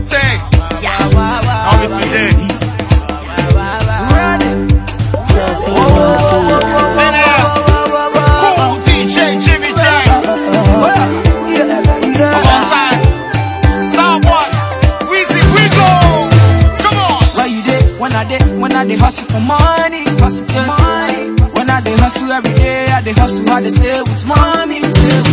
thing. I'll be today. Cool DJ Jimmy J. Alongside Starboy, Weezy Wigo. Come on. Where you dey? When I dey hustle for money, When I dey hustle every day, I dey hustle, I dey stay with money.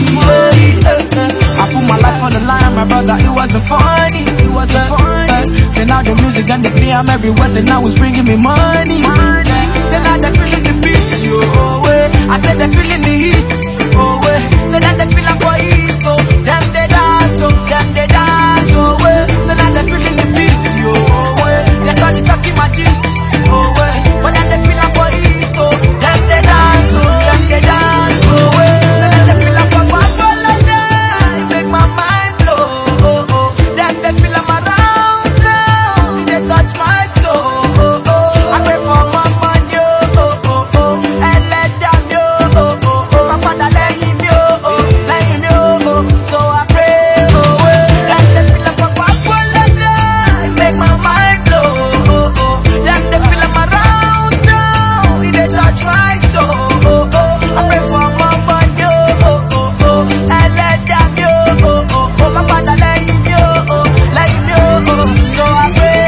I put my life on the line, my brother, it wasn't funny. Say now the music and the play, I'm everywhere, say now it's bringing me money. Say now they're feeling the beat, I said they're feeling the heat, say that they feeling for East, them they dance, say now they're feeling the beat, they start talking my gist, but then they feeling for East, them they dance, say that they feeling for Guapola, it make my mind blow, them they feel I'm around town, they touch my soul, I pray for my money, and let them know, my father let him know, so I pray, that they feel I'm Guapola, it make my mind blow, them they feel I'm around town, they touch my soul, I pray for my money, and let them know, my father let him know, so I pray,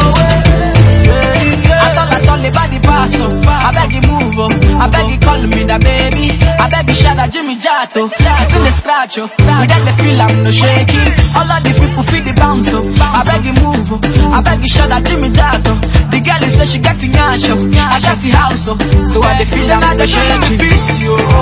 I told the body pass, I beg you move, I beg you call me the baby, I beg you shout out Jimmy Jato, it's in the scratch, without the feel I'm no shaking, all of the people feel the bounce, I beg you move, I beg you shout out Jimmy Jato, the girl is say she got the yash, I got the house, so I feel I'm no shaking.